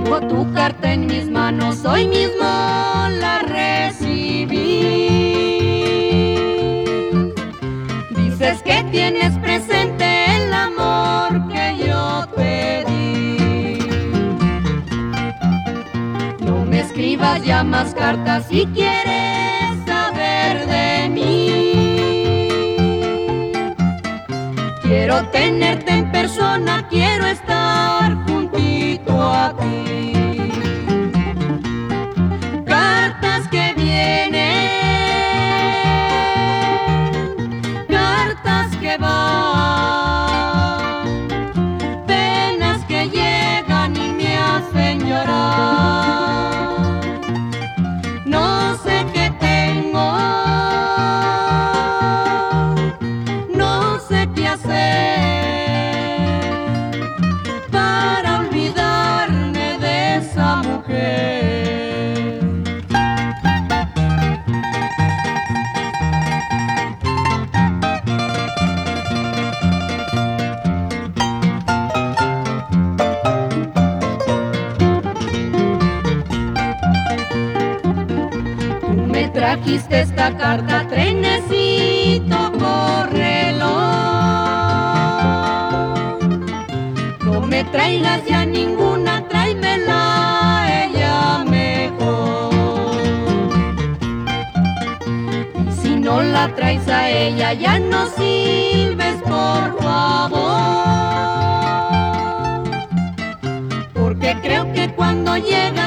Tengo tu carta en mis manos, hoy mismo la recibí. Dices que tienes presente el amor que yo te di. No me escribas ya más cartas si quieres saber de mí. Quiero tenerte en persona, quiero estar juntito a ti. Cartas que vienen, cartas que van, penas que llegan y me hacen llorar. No sé qué tengo, no sé qué hacer para olvidarme de esa mujer. Tú me trajiste esta carta, trenecito, córrelo. No me traigas ya ninguna, tráemela ella mejor. Y si no la traes a ella, ya no sirves, por favor. Porque creo que cuando llega